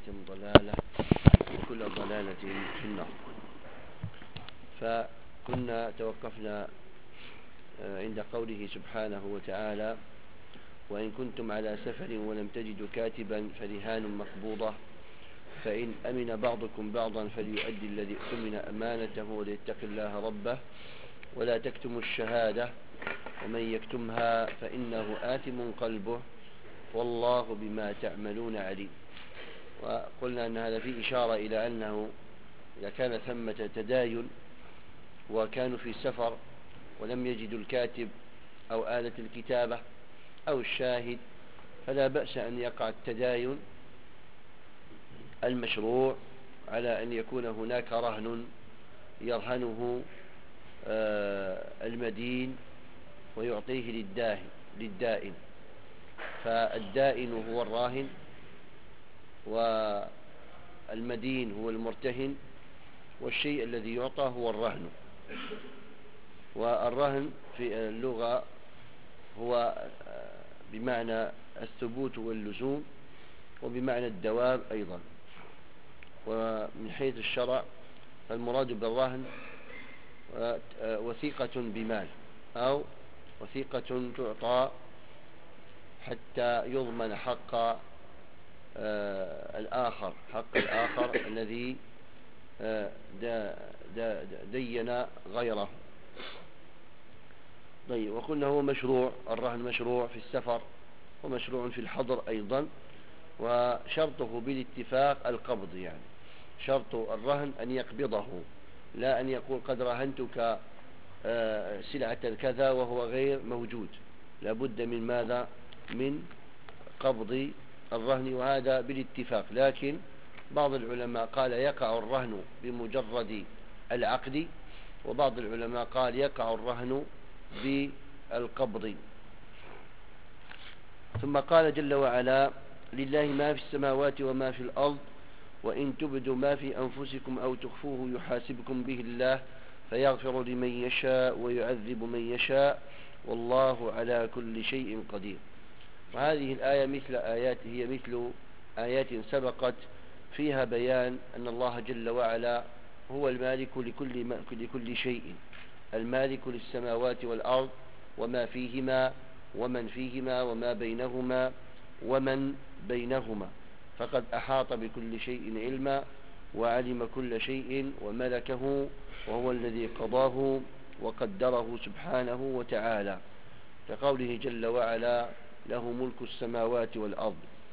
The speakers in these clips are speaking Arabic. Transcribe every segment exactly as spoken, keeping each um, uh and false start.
ضلالة وكل ضلالة في النار. فكنا توقفنا عند قوله سبحانه وتعالى: وإن كنتم على سفر ولم تجدوا كاتبا فرهان مقبوضة فإن أمن بعضكم بعضا فليؤدي الذي اؤتمن أمانته وليتق الله ربه ولا تكتموا الشهادة ومن يكتمها فإنه آثم قلبه والله بما تعملون عليم. وقلنا أن هذا فيه إشارة إلى أنه إذا كان ثمة تداين وكانوا في سفر ولم يجدوا الكاتب أو آلة الكتابة أو الشاهد فلا بأس أن يقع التداين المشروع على أن يكون هناك رهن يرهنه المدين ويعطيه للداهن للدائن، فالدائن هو الراهن والمدين هو المرتهن والشيء الذي يعطى هو الرهن. والرهن في اللغة هو بمعنى الثبوت واللزوم وبمعنى الدوام أيضا. ومن حيث الشرع فالمراد بالرهن وثيقة بمال أو وثيقة تعطى حتى يضمن حق الآخر حق الآخر الذي دين غيره. طيب، وقلنا هو مشروع، الرهن مشروع في السفر ومشروع في الحضر أيضا، وشرطه بالاتفاق القبض، يعني شرط الرهن أن يقبضه، لا أن يقول قد رهنتك سلعة كذا وهو غير موجود، لابد من ماذا؟ من قبض الرهن، وهذا بالاتفاق. لكن بعض العلماء قال يقع الرهن بمجرد العقد، وبعض العلماء قال يقع الرهن بالقبض. ثم قال جل وعلا: لله ما في السماوات وما في الأرض وإن تبدوا ما في أنفسكم أو تخفوه يحاسبكم به الله فيغفر لمن يشاء ويعذب من يشاء والله على كل شيء قدير. وهذه الآية مثل آيات هي مثل آيات سبقت فيها بيان أن الله جل وعلا هو المالك لكل, لكل شيء، المالك للسماوات والأرض وما فيهما ومن فيهما وما بينهما ومن بينهما، فقد أحاط بكل شيء علما وعلم كل شيء وملكه، وهو الذي قضاه وقدره سبحانه وتعالى، كقوله جل وعلا: له ملك السماوات والأرض.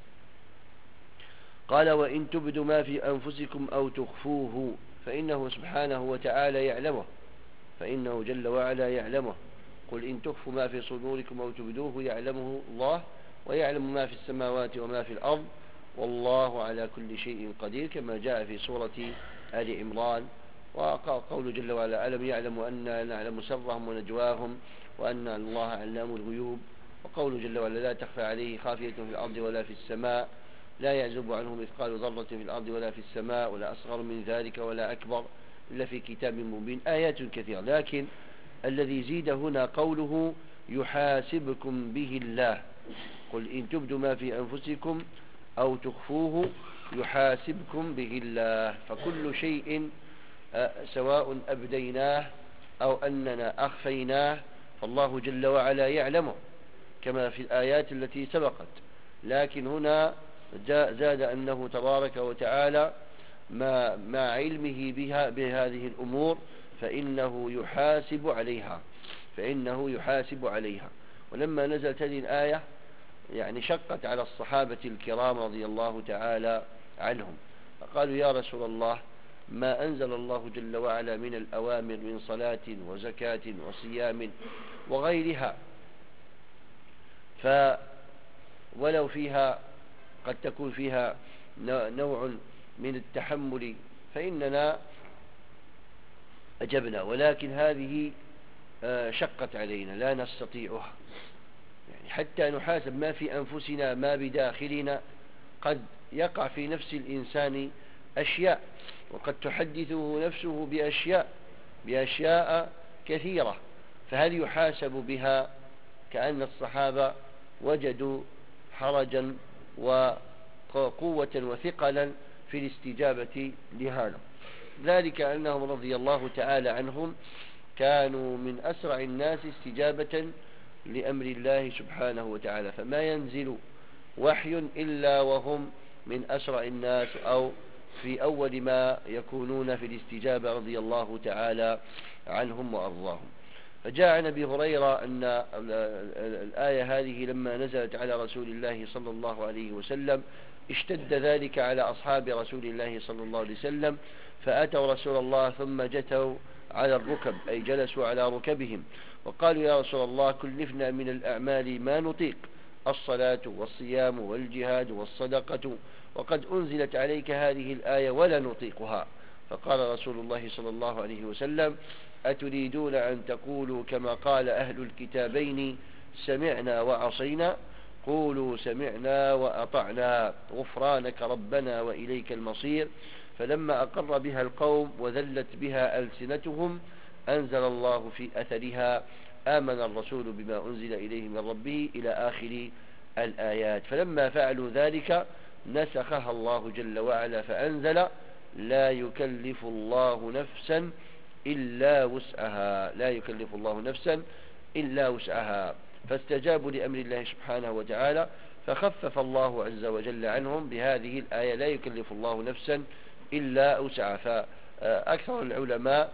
قال: وإن تبدوا ما في أنفسكم أو تخفوه فإنه سبحانه وتعالى يعلمه، فإنه جل وعلا يعلمه. قل إن تخفوا ما في صدوركم أو تبدوه يعلمه الله ويعلم ما في السماوات وما في الأرض والله على كل شيء قدير، كما جاء في سورة آل عمران. وقول جل وعلا: ألم يعلموا أن نعلم سرهم ونجواهم وأن الله علام الغيوب. وقول جل وعلا: لا تخفى عليه خافية في الأرض ولا في السماء، لا يعزب عنه مثقال ذرة في الأرض ولا في السماء ولا أصغر من ذلك ولا أكبر إلا في كتاب مبين. آيات كثيرة، لكن الذي زيد هنا قوله يحاسبكم به الله. قل إن تبدوا ما في أنفسكم أو تخفوه يحاسبكم به الله، فكل شيء سواء أبديناه أو أننا أخفيناه فالله جل وعلا يعلمه كما في الآيات التي سبقت. لكن هنا زاد أنه تبارك وتعالى ما مع علمه بها بهذه الأمور فإنه يحاسب عليها فإنه يحاسب عليها. ولما نزلت هذه الآية يعني شقت على الصحابة الكرام رضي الله تعالى عنهم، فقالوا: يا رسول الله، ما أنزل الله جل وعلا من الأوامر من صلاة وزكاة وصيام وغيرها، فولو فيها قد تكون فيها نوع من التحمل فإننا أجبنا، ولكن هذه شقت علينا لا نستطيعها، يعني حتى نحاسب ما في أنفسنا ما بداخلنا. قد يقع في نفس الإنسان أشياء، وقد تحدثه نفسه بأشياء بأشياء كثيرة، فهل يحاسب بها؟ كأن الصحابة وجدوا حرجا قوة وثقلا في الاستجابة لهذا. ذلك أنهم رضي الله تعالى عنهم كانوا من أسرع الناس استجابة لأمر الله سبحانه وتعالى، فما ينزل وحي إلا وهم من أسرع الناس أو في أول ما يكونون في الاستجابة رضي الله تعالى عنهم وأرضاهم. فجاء عن أبي هريرة أن الآية هذه لما نزلت على رسول الله صلى الله عليه وسلم اشتد ذلك على أصحاب رسول الله صلى الله عليه وسلم، فأتوا رسول الله ثم جتوا على الركب، أي جلسوا على ركبهم وقالوا يا رسول الله كلفنا من الأعمال ما نطيق، الصلاة والصيام والجهاد والصدقة، وقد أنزلت عليك هذه الآية ولا نطيقها. فقال رسول الله صلى الله عليه وسلم أتريدون أن تقولوا كما قال أهل الكتابين سمعنا وعصينا؟ قولوا سمعنا وأطعنا غفرانك ربنا وإليك المصير. فلما أقر بها القوم وذلت بها ألسنتهم أنزل الله في أثرها آمن الرسول بما أنزل إليه من ربه إلى آخر الآيات. فلما فعلوا ذلك نسخها الله جل وعلا فأنزل لا يكلف الله نفسا إلا وسعها، لا يكلف الله نفسا إلا وسعها. فاستجابوا لأمر الله سبحانه وتعالى فخفف الله عز وجل عنهم بهذه الآية لا يكلف الله نفسا إلا وسعها. فأكثر العلماء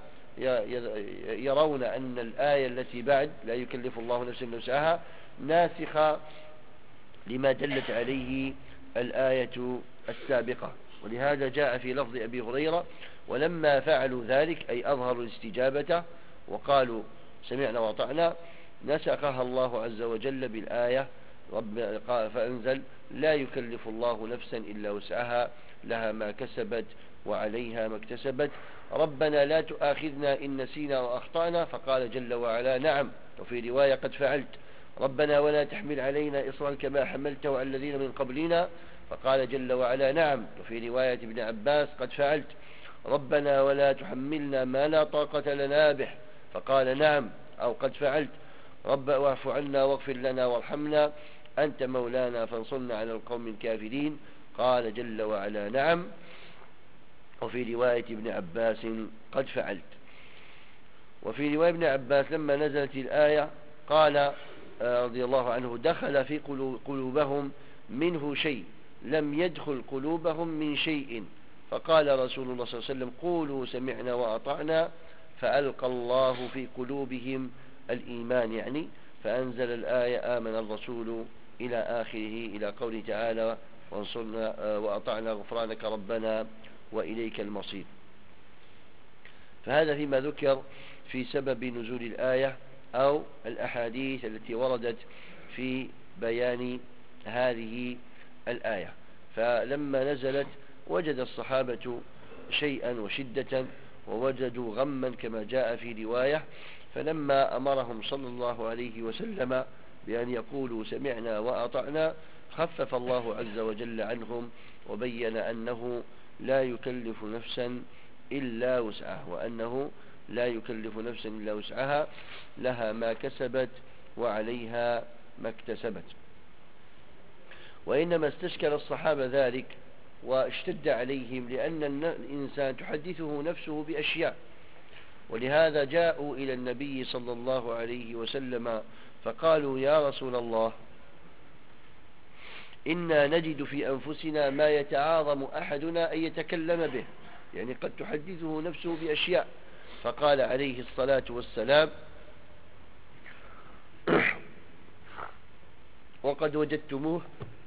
يرون أن الآية التي بعد لا يكلف الله نفسا إلا وسعها ناسخة لما دلت عليه الآية السابقة، ولهذا جاء في لفظ أبي هريرة ولما فعلوا ذلك أي أظهروا الاستجابة وقالوا سمعنا وأطعنا نسخها الله عز وجل بالآية رب فأنزل لا يكلف الله نفسا إلا وسعها لها ما كسبت وعليها ما اكتسبت ربنا لا تؤاخذنا إن نسينا وأخطأنا. فقال جل وعلا نعم، وفي رواية قد فعلت. ربنا ولا تحمل علينا إصرا كما حملته على الذين من قبلنا. فقال جل وعلا نعم، وفي رواية ابن عباس قد فعلت. ربنا ولا تحملنا ما لا طاقة لنا به. فقال نعم أو قد فعلت. رب واعف عنا واغفر لنا وارحمنا أنت مولانا فانصرنا على القوم الكافرين. قال جل وعلا نعم، وفي رواية ابن عباس قد فعلت. وفي رواية ابن عباس لما نزلت الآية قال رضي الله عنه دخل في قلوبهم منه شيء لم يدخل قلوبهم من شيء. فقال رسول الله صلى الله عليه وسلم قولوا سمعنا وأطعنا فألقى الله في قلوبهم الإيمان يعني، فأنزل الآية آمن الرسول إلى آخره إلى قوله تعالى وانصرنا وأطعنا غفرانك ربنا وإليك المصير. فهذا فيما ذكر في سبب نزول الآية أو الأحاديث التي وردت في بيان هذه الآية. فلما نزلت وجد الصحابة شيئا وشدة ووجدوا غما كما جاء في رواية، فلما أمرهم صلى الله عليه وسلم بأن يقولوا سمعنا وأطعنا خفف الله عز وجل عنهم وبين أنه لا يكلف نفسا إلا وسعها، وأنه لا يكلف نفسا إلا وسعها لها ما كسبت وعليها ما اكتسبت. وإنما استشكل الصحابة ذلك واشتد عليهم لأن الإنسان تحدثه نفسه بأشياء، ولهذا جاءوا إلى النبي صلى الله عليه وسلم فقالوا يا رسول الله إنا نجد في أنفسنا ما يتعاظم أحدنا أن يتكلم به، يعني قد تحدثه نفسه بأشياء. فقال عليه الصلاة والسلام وقد وجدتموه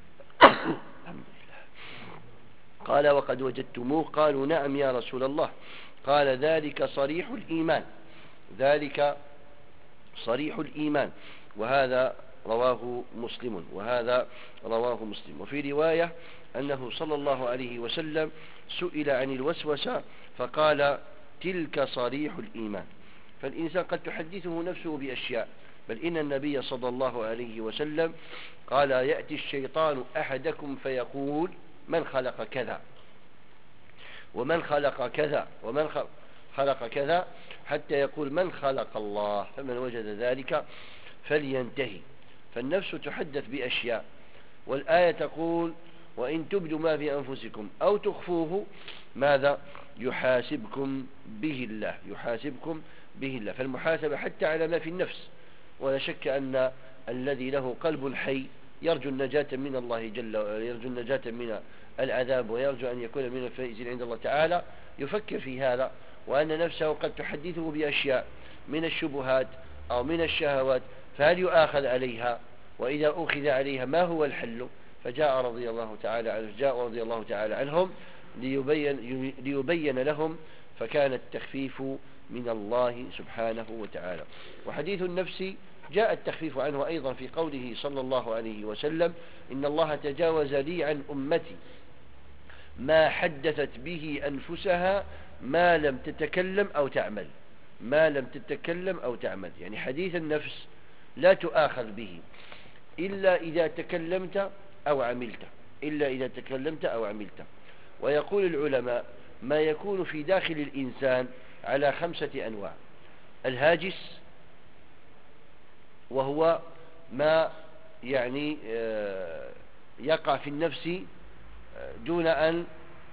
قال وقد وجدتموه قالوا نعم يا رسول الله. قال ذلك صريح الإيمان، ذلك صريح الإيمان. وهذا رواه مسلم وهذا رواه مسلم. وفي رواية أنه صلى الله عليه وسلم سئل عن الوسوسة فقال تلك صريح الإيمان. فالإنسان قد تحدثه نفسه بأشياء، بل إن النبي صلى الله عليه وسلم قال يأتي الشيطان أحدكم فيقول من خلق كذا ومن خلق كذا ومن خلق كذا حتى يقول من خلق الله، فمن وجد ذلك فلينتهي. فالنفس تحدث بأشياء، والآية تقول وإن تبدوا ما في أنفسكم أو تخفوه ماذا يحاسبكم به الله يحاسبكم به الله. فالمحاسبة حتى على ما في النفس، ولا شك أن الذي له قلب حي يرجو النجاة من الله جل يرجو النجاة من العذاب ويرجو أن يكون من الفائزين عند الله تعالى يفكر في هذا، وأن نفسه قد تحدثه بأشياء من الشبهات أو من الشهوات، فهل يؤاخذ عليها؟ وإذا أخذ عليها ما هو الحل؟ فجاء رضي الله تعالى عنه جاء رضي الله تعالى عنهم ليبين, ليبين لهم، فكان التخفيف من الله سبحانه وتعالى. وحديث النفس جاء التخفيف عنه أيضا في قوله صلى الله عليه وسلم: إن الله تجاوز لي عن أمتي ما حدثت به أنفسها ما لم تتكلم أو تعمل ما لم تتكلم أو تعمل يعني حديث النفس لا تؤاخذ به إلا إذا تكلمت أو عملت إلا إذا تكلمت أو عملت. ويقول العلماء: ما يكون في داخل الإنسان على خمسة أنواع: الهاجس، وهو ما يعني يقع في النفس دون أن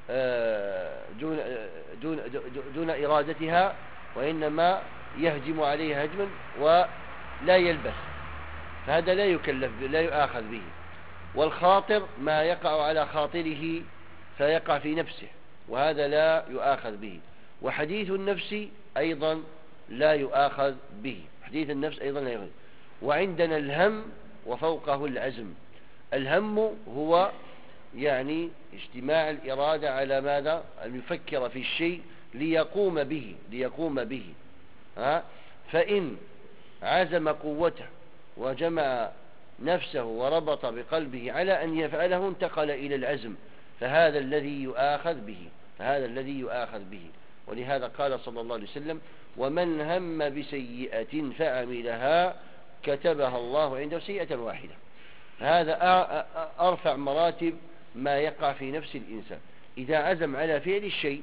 دون دون دون إرادتها، وإنما يهجم عليها هجما ولا يلبث، فهذا لا يكلف لا يؤاخذ به. والخاطر ما يقع على خاطره فيقع في نفسه، وهذا لا يؤاخذ به. وحديث النفس أيضا لا يؤاخذ به حديث النفس أيضا لا يؤاخذ. وعندنا الهم وفوقه العزم. الهم هو يعني اجتماع الإرادة على ماذا؟ أن يفكر في الشيء ليقوم به ليقوم به ها؟ فإن عزم قوته وجمع نفسه وربط بقلبه على أن يفعله انتقل إلى العزم، فهذا الذي يؤاخذ به فهذا الذي يؤاخذ به. ولهذا قال صلى الله عليه وسلم: ومن هم بسيئة فعملها كتبها الله عنده سيئة واحدة. هذا أرفع مراتب ما يقع في نفس الإنسان. إذا عزم على فعل الشيء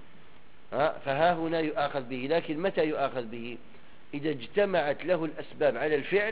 فها هنا يؤاخذ به، لكن متى يؤاخذ به؟ إذا اجتمعت له الأسباب على الفعل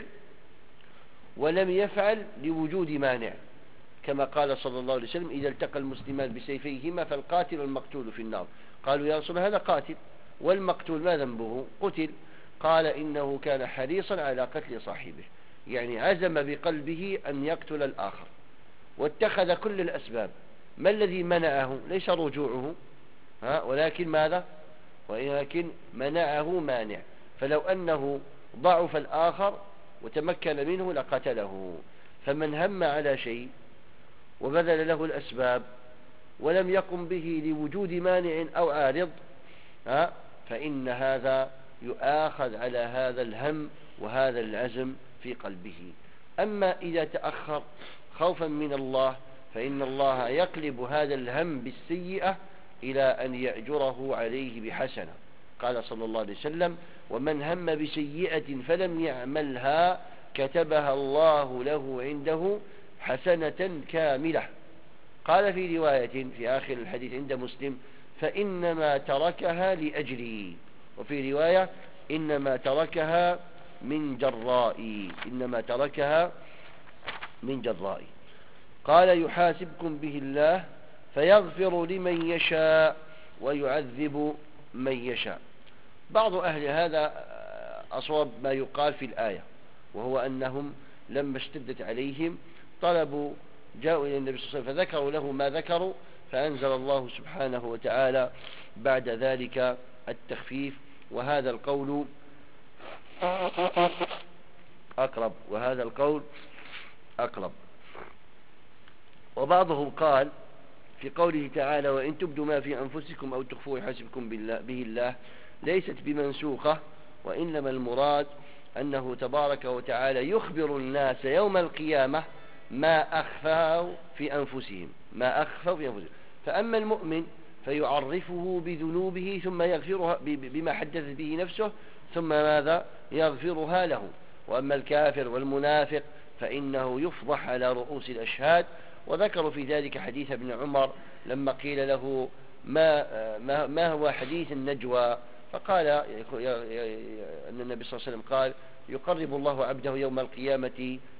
ولم يفعل لوجود مانع، كما قال صلى الله عليه وسلم: إذا التقى المسلمان بسيفيهما فالقاتل والمقتول في النار. قالوا: يا رسول الله هذا قاتل، والمقتول ما ذنبه؟ قتل. قال: إنه كان حريصا على قتل صاحبه، يعني عزم بقلبه أن يقتل الآخر واتخذ كل الأسباب. ما الذي منعه؟ ليس رجوعه ها، ولكن ماذا؟ ولكن منعه مانع. فلو أنه ضعف الآخر وتمكن منه لقتله. فمن هم على شيء وبذل له الأسباب ولم يقم به لوجود مانع أو عارض ها، فإن هذا يؤاخذ على هذا الهم وهذا العزم في قلبه. أما إذا تأخر خوفا من الله فإن الله يقلب هذا الهم بالسيئة إلى أن يأجره عليه بحسنة. قال صلى الله عليه وسلم: ومن هم بسيئة فلم يعملها كتبها الله له عنده حسنة كاملة. قال في رواية في آخر الحديث عند مسلم: فإنما تركها لأجلي. وفي رواية: إنما تركها من جرائي إنما تركها من جرائي. قال: يحاسبكم به الله فيغفر لمن يشاء ويعذب من يشاء. بعض أهل هذا أصوب ما يقال في الآية، وهو أنهم لما اشتدت عليهم طلبوا جاءوا إلى النبي صلى الله عليه وسلم فذكروا له ما ذكروا، فأنزل الله سبحانه وتعالى بعد ذلك التخفيف. وهذا القول أقرب وهذا القول أقرب. وبعضهم قال في قوله تعالى: وإن تبدوا ما في أنفسكم أو تخفوه يحاسبكم به الله، ليست بمنسوخة، وإنما المراد أنه تبارك وتعالى يخبر الناس يوم القيامة ما أخفوا في أنفسهم ما أخفوا في أنفسهم. فأما المؤمن فيعرفه بذنوبه ثم يغفرها بما حدث به نفسه ثم ماذا يغفرها له. وأما الكافر والمنافق فإنه يفضح على رؤوس الأشهاد. وذكروا في ذلك حديث ابن عمر لما قيل له ما, ما, ما هو حديث النجوى، فقال أن النبي صلى الله عليه وسلم قال: يقرب الله عبده يوم القيامة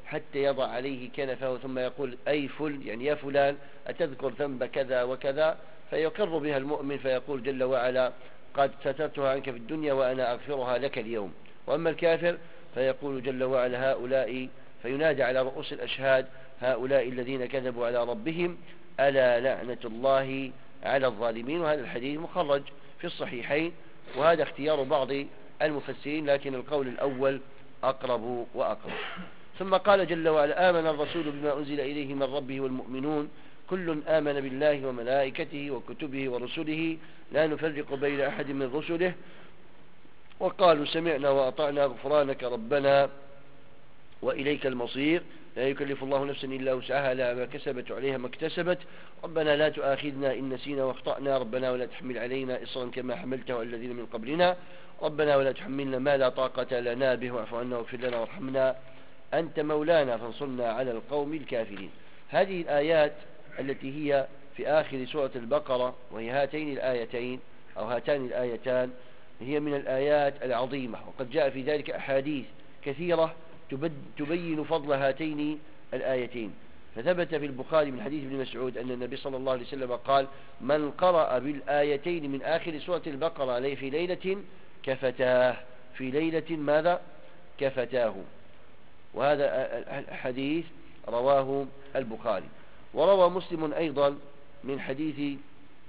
حتى يضع عليه كنفه ثم يقول أي فل يعني يا فلان أتذكر ذنب كذا وكذا، فيقر بها المؤمن فيقول جل وعلا قد سترتها عنك في الدنيا وأنا أغفرها لك اليوم. وأما الكافر فيقول جل وعلا هؤلاء، فينادى على رؤوس الأشهاد هؤلاء الذين كذبوا على ربهم ألا لعنة الله على الظالمين. وهذا الحديث مخرج في الصحيحين، وهذا اختيار بعض المفسرين، لكن القول الأول أقرب وأقرب. ثم قال جل وعلا آمن الرسول بما أنزل إليه من ربه والمؤمنون كل آمن بالله وملائكته وكتبه ورسله لا نفرق بين أحد من رسله وقالوا سمعنا وأطعنا غفرانك ربنا وإليك المصير لا يكلف الله نفسا إلا وسعها لها ما كسبت وعليها ما اكتسبت ربنا لا تؤاخذنا إن نسينا واخطأنا ربنا ولا تحمل علينا إصرا كما حملته على الذين من قبلنا ربنا ولا تحملنا ما لا طاقة لنا به واعف عنا واغفر لنا وارحمنا أنت مولانا فانصرنا على القوم الكافرين. هذه الآيات التي هي في آخر سورة البقرة وهي هاتين الآيتين أو هاتان الآيتان هي من الآيات العظيمة، وقد جاء في ذلك أحاديث كثيرة تبين فضل هاتين الآيتين. فثبت في البخاري من حديث ابن مسعود أن النبي صلى الله عليه وسلم قال من قرأ بالآيتين من آخر سورة البقرة عليه في ليلة كفتاه، في ليلة ماذا كفتاه. وهذا الحديث رواه البخاري. وروى مسلم أيضا من حديث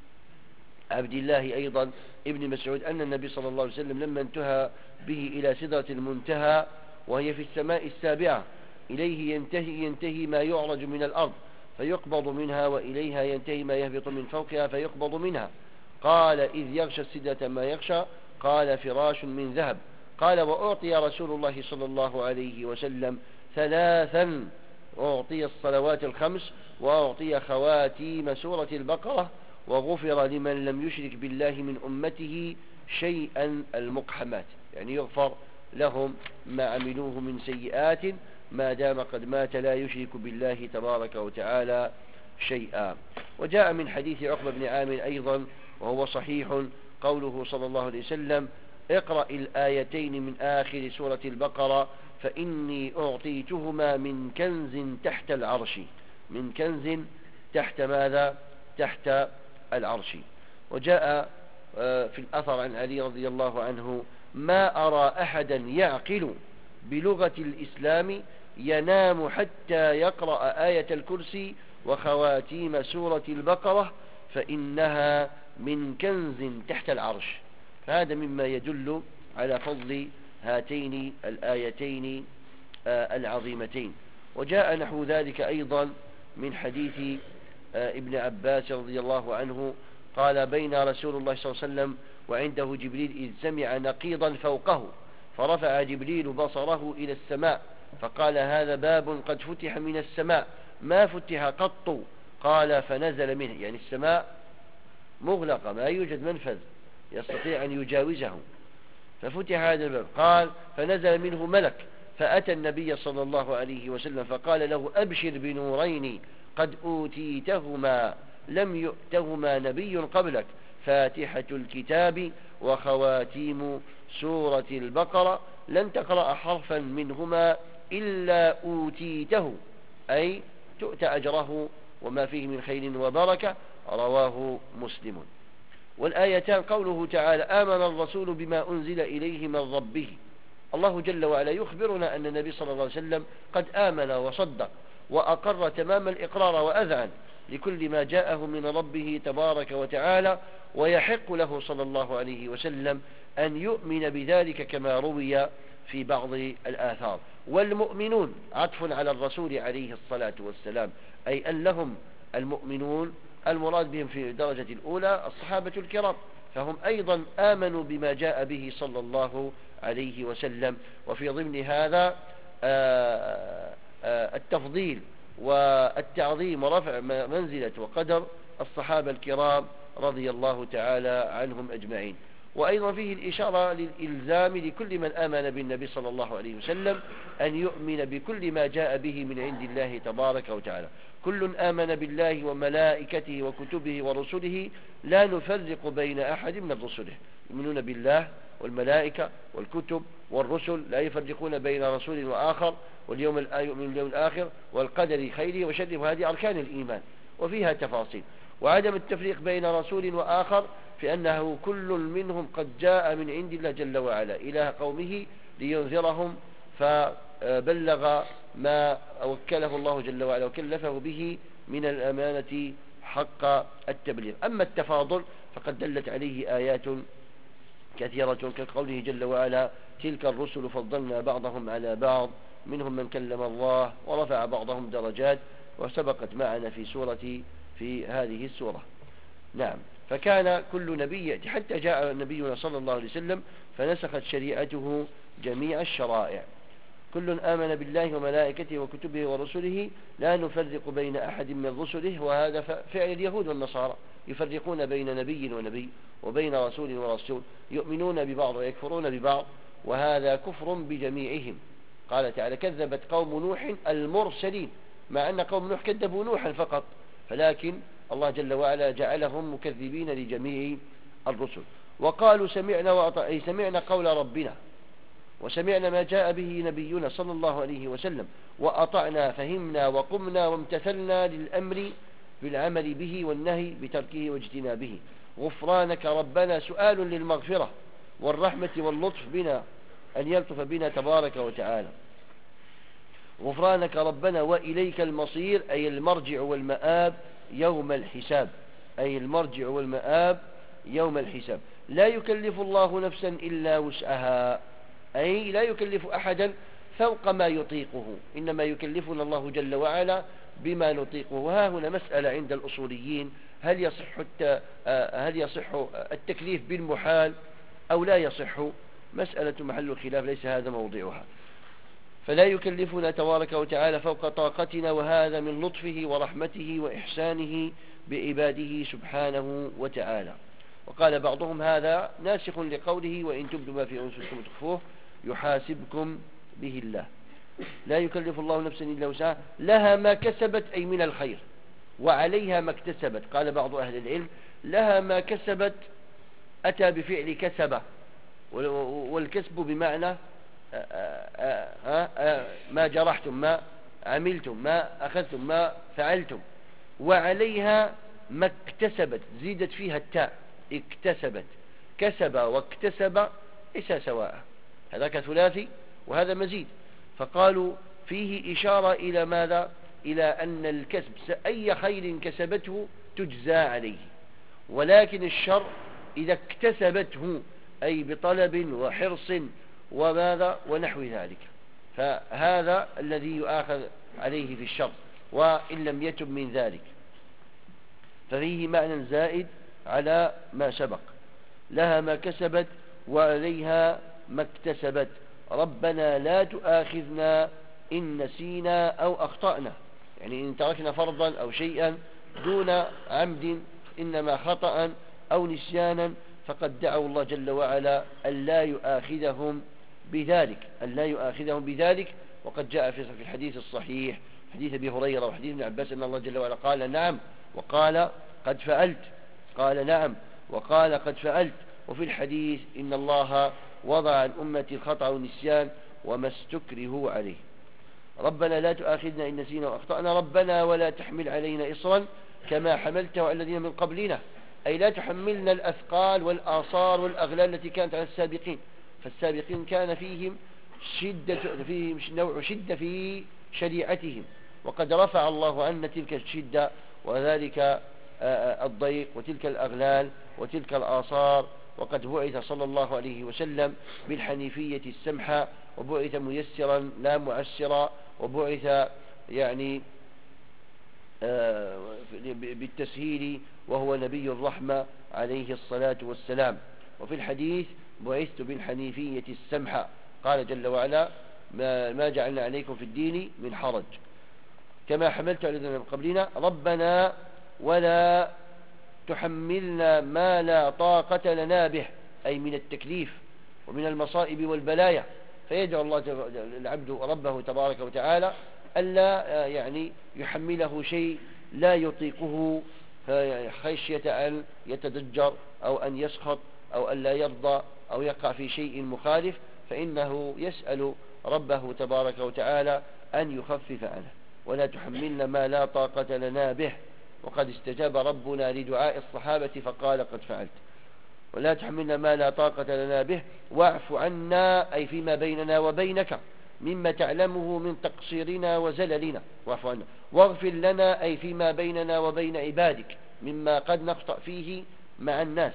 عبد الله أيضا ابن مسعود أن النبي صلى الله عليه وسلم لما انتهى به إلى سدرة المنتهى وهي في السماء السابعة إليه ينتهي ينتهي ما يعرج من الأرض فيقبض منها وإليها ينتهي ما يهبط من فوقها فيقبض منها. قال إذ يغشى السدرة ما يغشى قال فراش من ذهب. قال وأعطي رسول الله صلى الله عليه وسلم ثلاثا أعطي الصلوات الخمس وأعطي خواتيم سورة البقرة وغفر لمن لم يشرك بالله من أمته شيئا المقحمات، يعني يغفر لهم ما عملوه من سيئات ما دام قد مات لا يشرك بالله تبارك وتعالى شيئا. وجاء من حديث عقبة بن عامر أيضا وهو صحيح قوله صلى الله عليه وسلم اقرأ الآيتين من آخر سورة البقرة فإني أعطيتهما من كنز تحت العرش، من كنز تحت ماذا تحت العرش. وجاء في الأثر عن علي رضي الله عنه ما أرى أحدا يعقل بلغة الإسلام ينام حتى يقرأ آية الكرسي وخواتيم سورة البقرة فإنها من كنز تحت العرش. فهذا مما يدل على فضل هاتين الآيتين العظيمتين. وجاء نحو ذلك أيضا من حديث ابن عباس رضي الله عنه قال بين رسول الله صلى الله عليه وسلم وعنده جبريل إذ سمع نقيضا فوقه فرفع جبريل بصره إلى السماء فقال هذا باب قد فتح من السماء ما فتح قط. قال فنزل منه، يعني السماء مغلقة ما يوجد منفذ يستطيع أن يجاوزه، ففتح هذا الباب. قال فنزل منه ملك فأتى النبي صلى الله عليه وسلم فقال له أبشر بنورين قد أوتيتهما لم يؤتهما نبي قبلك فاتحة الكتاب وخواتيم سورة البقرة لن تقرأ حرفا منهما إلا أوتيته، أي تؤتى أجره وما فيه من خير وبركة. رواه مسلم. والآيتان قوله تعالى آمن الرسول بما أنزل إليه من ربه. الله جل وعلا يخبرنا أن النبي صلى الله عليه وسلم قد آمن وصدق وأقر تمام الإقرار وأذعن لكل ما جاءه من ربه تبارك وتعالى، ويحق له صلى الله عليه وسلم أن يؤمن بذلك كما روي في بعض الآثار. والمؤمنون عطف على الرسول عليه الصلاة والسلام، أي أن لهم المؤمنون المراد بهم في الدرجة الأولى الصحابة الكرام، فهم أيضا آمنوا بما جاء به صلى الله عليه وسلم. وفي ضمن هذا التفضيل والتعظيم ورفع منزلة وقدر الصحابة الكرام رضي الله تعالى عنهم أجمعين. وأيضا فيه الإشارة للإلزام لكل من آمن بالنبي صلى الله عليه وسلم أن يؤمن بكل ما جاء به من عند الله تبارك وتعالى. كل آمن بالله وملائكته وكتبه ورسله لا نفرق بين أحد من رسله. يؤمنون بالله والملائكة والكتب والرسل لا يفرقون بين رسول وآخر واليوم يؤمن باليوم الآخر والقدر خيره وشره، وهذه أركان الإيمان وفيها تفاصيل. وعدم التفريق بين رسول وآخر في أنه كل منهم قد جاء من عند الله جل وعلا إلى قومه لينذرهم، فبلغ ما وكله الله جل وعلا وكلفه به من الأمانة حق التبليغ. أما التفاضل فقد دلت عليه آيات كثيرة كقوله جل وعلا: تلك الرسل فضلنا بعضهم على بعض منهم من كلم الله ورفع بعضهم درجات، وسبقت معنا في سورة في هذه السورة. نعم. فكان كل نبي حتى جاء نبينا صلى الله عليه وسلم فنسخت شريعته جميع الشرائع. كل آمن بالله وملائكته وكتبه ورسله لا نفرق بين أحد من رسله، وهذا فعل اليهود والنصارى، يفرقون بين نبي ونبي وبين رسول ورسول، يؤمنون ببعض ويكفرون ببعض، وهذا كفر بجميعهم. قال تعالى: كذبت قوم نوح المرسلين، مع أن قوم نوح كذبوا نوحا فقط، فلكن الله جل وعلا جعلهم مكذبين لجميع الرسل. وقالوا سمعنا وأطعنا، أي سمعنا قول ربنا وسمعنا ما جاء به نبينا صلى الله عليه وسلم، وأطعنا فهمنا وقمنا وامتثلنا للأمر بالعمل به والنهي بتركه واجتنابه. غفرانك ربنا، سؤال للمغفرة والرحمة واللطف بنا، أن يلطف بنا تبارك وتعالى. غفرانك ربنا وإليك المصير، أي المرجع والمآب يوم الحساب، أي المرجع والمآب يوم الحساب. لا يكلف الله نفسا إلا وسعها، أي لا يكلف أحدا فوق ما يطيقه، إنما يكلفنا الله جل وعلا بما نطيقه. وها هنا مسألة عند الأصوليين: هل يصح هل يصح التكليف بالمحال أو لا يصح؟ مسألة محل خلاف، ليس هذا موضعها. فلا يكلفنا تبارك وتعالى فوق طاقتنا، وهذا من لطفه ورحمته وإحسانه بعباده سبحانه وتعالى. وقال بعضهم: هذا ناسخ لقوله: وإن تبدوا ما في أنفسكم تخفوه يحاسبكم به الله. لا يكلف الله نفسا إلا وسعها، لها ما كسبت، أي من الخير، وعليها ما اكتسبت. قال بعض أهل العلم: لها ما كسبت أتى بفعل كسب، والكسب بمعنى ما جرحتم، ما عملتم، ما أخذتم، ما فعلتم. وعليها ما اكتسبت، زيدت فيها التاء، اكتسبت. كسب واكتسب ليس سواء، هذاك ثلاثي وهذا مزيد. فقالوا فيه إشارة إلى ماذا؟ إلى أن الكسب أي خير كسبته تجزى عليه، ولكن الشر إذا اكتسبته، أي بطلب وحرص وماذا ونحو ذلك، فهذا الذي يؤاخذ عليه في الشر، وإن لم يتب من ذلك. ففيه معنى زائد على ما سبق. لها ما كسبت وعليها ما اكتسبت. ربنا لا تؤاخذنا إن نسينا أو أخطأنا، يعني إن تركنا فرضا أو شيئا دون عمد، إنما خطأ أو نسيانا، فقد دعوا الله جل وعلا ألا يؤاخذهم بذلك، ألا يؤاخذهم بذلك. وقد جاء في الحديث الصحيح، حديث أبي هريرة وحديث ابن عباس، أن الله جل وعلا قال: نعم، وقال: قد فعلت. قال: نعم، وقال: قد فعلت. وفي الحديث: إن الله وضع عن أمتي الخطأ والنسيان وما استكرهوا عليه. ربنا لا تؤاخذنا إن نسينا وأخطأنا. ربنا ولا تحمل علينا إصرا كما حملته على الذين من قبلنا، أي لا تحملنا الأثقال والآثار والأغلال التي كانت على السابقين. فالسابقين كان فيهم شدة، فيهم نوع شدة في شريعتهم، وقد رفع الله عنا تلك الشدة وذلك الضيق وتلك الأغلال وتلك الآثار. وقد بعث صلى الله عليه وسلم بالحنيفية السمحة، وبعث ميسرا لا معسرا، وبعث يعني بالتسهيل، وهو نبي الرحمة عليه الصلاة والسلام. وفي الحديث: بعثت بالحنيفية السمحة. قال جل وعلا: ما جعلنا عليكم في الدين من حرج كما حملت على الذين من قبلنا. ربنا ولا تحملنا ما لا طاقة لنا به، أي من التكليف ومن المصائب والبلايا. فيدعو الله العبد ربه تبارك وتعالى ألا يعني يحمله شيء لا يطيقه، خشية أن يتدجر أو أن يسخط أو أن لا يرضى أو يقع في شيء مخالف، فإنه يسأل ربه تبارك وتعالى أن يخفف عنه. ولا تحملنا ما لا طاقة لنا به، وقد استجاب ربنا لدعاء الصحابة فقال قد فعلت. ولا تحملنا ما لا طاقة لنا به واعف عنا، أي فيما بيننا وبينك مما تعلمه من تقصيرنا وزللنا، واعف عنا. واغفر لنا، أي فيما بيننا وبين عبادك مما قد نخطأ فيه مع الناس.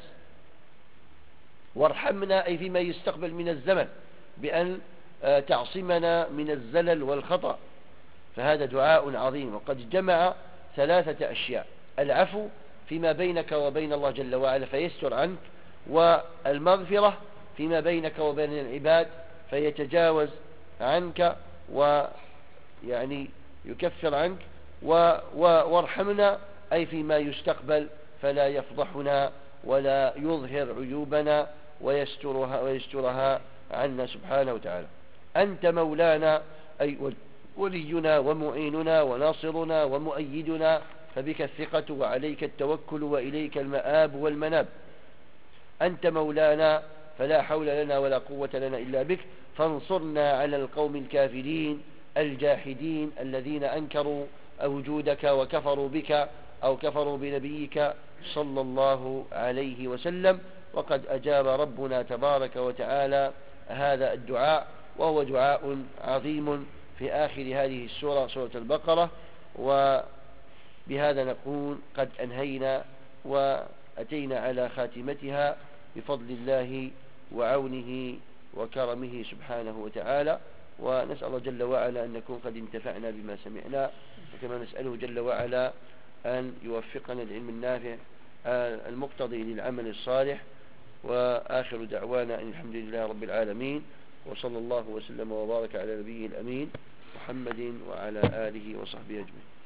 وارحمنا، أي فيما يستقبل من الزمن بأن تعصمنا من الزلل والخطأ. فهذا دعاء عظيم، وقد جمع ثلاثة أشياء: العفو فيما بينك وبين الله جل وعلا فيستر عنك، والمغفرة فيما بينك وبين العباد فيتجاوز عنك ويعني يكفر عنك، وارحمنا أي فيما يستقبل فلا يفضحنا ولا يظهر عيوبنا ويسترها, ويسترها عنا سبحانه وتعالى. أنت مولانا، أي ولينا ومعيننا وناصرنا ومؤيدنا، فبك الثقة وعليك التوكل وإليك المآب والمناب. أنت مولانا فلا حول لنا ولا قوة لنا إلا بك، فانصرنا على القوم الكافرين الجاحدين الذين أنكروا وجودك وكفروا بك أو كفروا بنبيك صلى الله عليه وسلم. وقد أجاب ربنا تبارك وتعالى هذا الدعاء، وهو دعاء عظيم في آخر هذه السورة، سورة البقرة. وبهذا نكون قد أنهينا وأتينا على خاتمتها بفضل الله وعونه وكرمه سبحانه وتعالى. ونسأل الله جل وعلا أن نكون قد انتفعنا بما سمعنا، وكما نسأله جل وعلا أن يوفقنا العلم النافع المقتضي للعمل الصالح. وآخر دعوانا أن الحمد لله رب العالمين، وصلى الله وسلم وبارك على نبيه الأمين محمد وعلى آله وصحبه أجمعين.